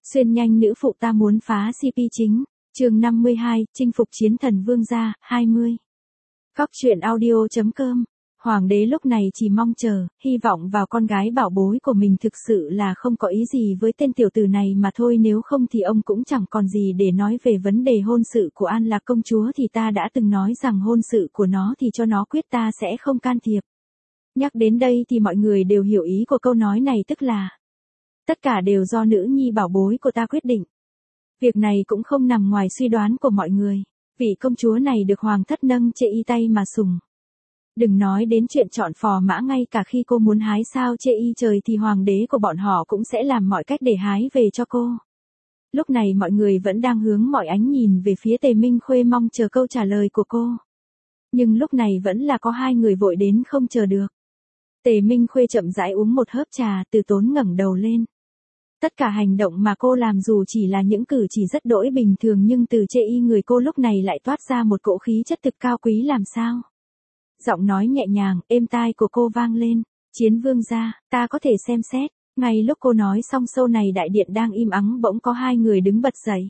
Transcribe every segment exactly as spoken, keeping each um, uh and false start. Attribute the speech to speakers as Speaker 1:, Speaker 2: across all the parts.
Speaker 1: Xuyên nhanh nữ phụ ta muốn phá xê pê chính. Chương năm mươi hai, chinh phục chiến thần vương gia, hai mươi. Góc truyện audio chấm com. Hoàng đế lúc này chỉ mong chờ, hy vọng vào con gái bảo bối của mình, thực sự là không có ý gì với tên tiểu tử này mà thôi, nếu không thì ông cũng chẳng còn gì để nói về vấn đề hôn sự của An Lạc công chúa, thì ta đã từng nói rằng hôn sự của nó thì cho nó quyết, ta sẽ không can thiệp. Nhắc đến đây thì mọi người đều hiểu ý của câu nói này, tức là tất cả đều do nữ nhi bảo bối của ta quyết định. Việc này cũng không nằm ngoài suy đoán của mọi người, vị công chúa này được hoàng thất nâng chê y tay mà sủng. Đừng nói đến chuyện chọn phò mã, ngay cả khi cô muốn hái sao chê y trời thì hoàng đế của bọn họ cũng sẽ làm mọi cách để hái về cho cô. Lúc này mọi người vẫn đang hướng mọi ánh nhìn về phía Tề Minh Khuê, mong chờ câu trả lời của cô. Nhưng lúc này vẫn là có hai người vội đến không chờ được. Tề Minh Khuê chậm rãi uống một hớp trà, từ tốn ngẩng đầu lên. Tất cả hành động mà cô làm dù chỉ là những cử chỉ rất đỗi bình thường, nhưng từ chê y người cô lúc này lại toát ra một cỗ khí chất thực cao quý làm sao. Giọng nói nhẹ nhàng, êm tai của cô vang lên. Chiến vương gia, ta có thể xem xét. Ngay lúc cô nói xong, sau này đại điện đang im ắng bỗng có hai người đứng bật dậy.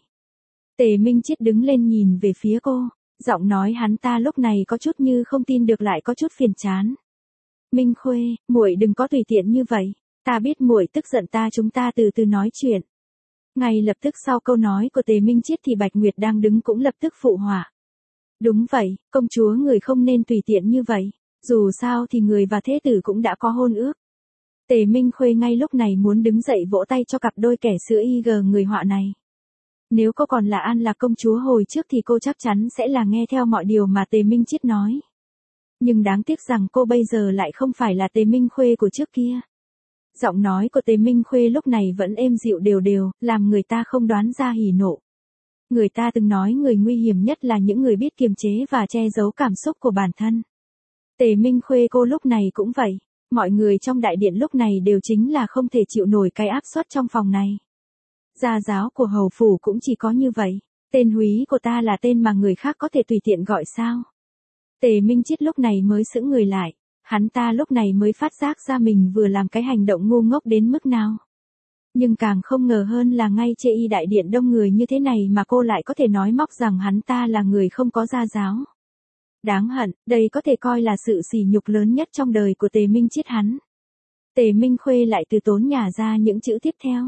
Speaker 1: Tề Minh Chiết đứng lên nhìn về phía cô. Giọng nói hắn ta lúc này có chút như không tin được, lại có chút phiền chán. Minh Khuê, muội đừng có tùy tiện như vậy. Ta biết muội tức giận ta, chúng ta từ từ nói chuyện. Ngay lập tức sau câu nói của Tề Minh Chiết thì Bạch Nguyệt đang đứng cũng lập tức phụ họa. Đúng vậy, công chúa người không nên tùy tiện như vậy. Dù sao thì người và thế tử cũng đã có hôn ước. Tề Minh Khuê ngay lúc này muốn đứng dậy vỗ tay cho cặp đôi kẻ sữa y gờ người họa này. Nếu cô còn là An Lạc công chúa hồi trước thì cô chắc chắn sẽ là nghe theo mọi điều mà Tề Minh Chiết nói. Nhưng đáng tiếc rằng cô bây giờ lại không phải là Tề Minh Khuê của trước kia. Giọng nói của Tề Minh Khuê lúc này vẫn êm dịu đều đều, làm người ta không đoán ra hỉ nộ. Người ta từng nói người nguy hiểm nhất là những người biết kiềm chế và che giấu cảm xúc của bản thân. Tề Minh Khuê cô lúc này cũng vậy. Mọi người trong đại điện lúc này đều chính là không thể chịu nổi cái áp suất trong phòng này. Gia giáo của hầu phủ cũng chỉ có như vậy. Tên húy của ta là tên mà người khác có thể tùy tiện gọi sao? Tề Minh Chiết lúc này mới sững người lại. Hắn ta lúc này mới phát giác ra mình vừa làm cái hành động ngu ngốc đến mức nào. Nhưng càng không ngờ hơn là ngay chê y đại điện đông người như thế này mà cô lại có thể nói móc rằng hắn ta là người không có gia giáo. Đáng hận, đây có thể coi là sự sỉ nhục lớn nhất trong đời của Tề Minh Chiết hắn. Tề Minh Khuê lại từ tốn nhả ra những chữ tiếp theo.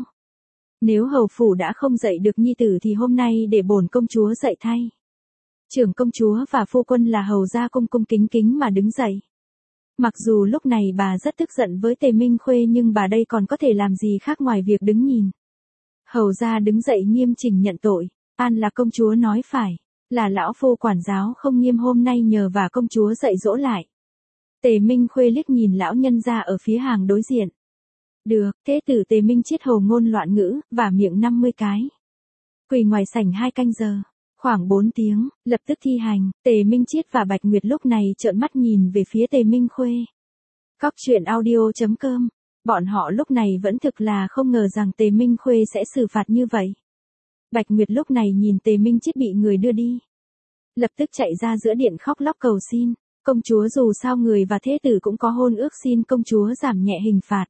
Speaker 1: Nếu hầu phủ đã không dạy được nhi tử thì hôm nay để bổn công chúa dạy thay. Trưởng công chúa và phu quân là hầu gia cung cung kính kính mà đứng dậy. Mặc dù lúc này bà rất tức giận với Tề Minh Khuê, nhưng bà đây còn có thể làm gì khác ngoài việc đứng nhìn. Hầu gia đứng dậy nghiêm chỉnh nhận tội. An Lạc công chúa nói phải, là lão phu quản giáo không nghiêm, hôm nay nhờ và công chúa dạy dỗ lại. Tề Minh Khuê liếc nhìn lão nhân gia ở phía hàng đối diện. Được, thế tử Tề Minh Chiết hồ ngôn loạn ngữ, và miệng năm mươi cái. Quỳ ngoài sảnh hai canh giờ. Khoảng bốn tiếng, lập tức thi hành. Tề Minh Chiết và Bạch Nguyệt lúc này trợn mắt nhìn về phía Tề Minh Khuê. Góc truyện audio chấm com. Bọn họ lúc này vẫn thực là không ngờ rằng Tề Minh Khuê sẽ xử phạt như vậy. Bạch Nguyệt lúc này nhìn Tề Minh Chiết bị người đưa đi, lập tức chạy ra giữa điện khóc lóc cầu xin. Công chúa, dù sao người và thế tử cũng có hôn ước, xin công chúa giảm nhẹ hình phạt.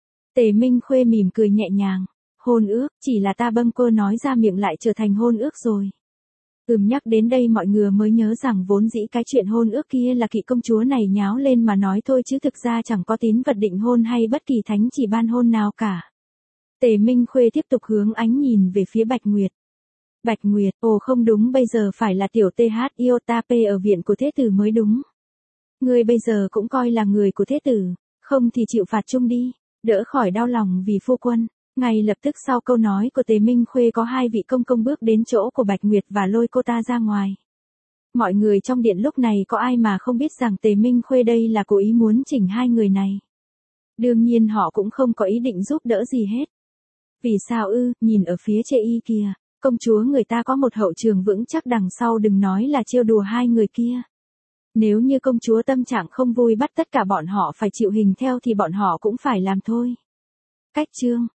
Speaker 1: Tề Minh Khuê mỉm cười nhẹ nhàng. Hôn ước, chỉ là ta bâng quơ nói ra miệng lại trở thành hôn ước rồi. Ừm, nhắc đến đây mọi người mới nhớ rằng vốn dĩ cái chuyện hôn ước kia là Kỵ công chúa này nháo lên mà nói thôi, chứ thực ra chẳng có tín vật định hôn hay bất kỳ thánh chỉ ban hôn nào cả. Tề Minh Khuê tiếp tục hướng ánh nhìn về phía Bạch Nguyệt. Bạch Nguyệt, ồ không đúng, bây giờ phải là tiểu tê hát Iota P ở viện của thế tử mới đúng. Ngươi bây giờ cũng coi là người của thế tử, không thì chịu phạt chung đi, đỡ khỏi đau lòng vì phu quân. Ngay lập tức sau câu nói của Tề Minh Khuê có hai vị công công bước đến chỗ của Bạch Nguyệt và lôi cô ta ra ngoài. Mọi người trong điện lúc này có ai mà không biết rằng Tề Minh Khuê đây là cố ý muốn chỉnh hai người này. Đương nhiên họ cũng không có ý định giúp đỡ gì hết. Vì sao ư, nhìn ở phía chê y kìa, công chúa người ta có một hậu trường vững chắc đằng sau, đừng nói là trêu đùa hai người kia. Nếu như công chúa tâm trạng không vui bắt tất cả bọn họ phải chịu hình theo thì bọn họ cũng phải làm thôi. Cách chương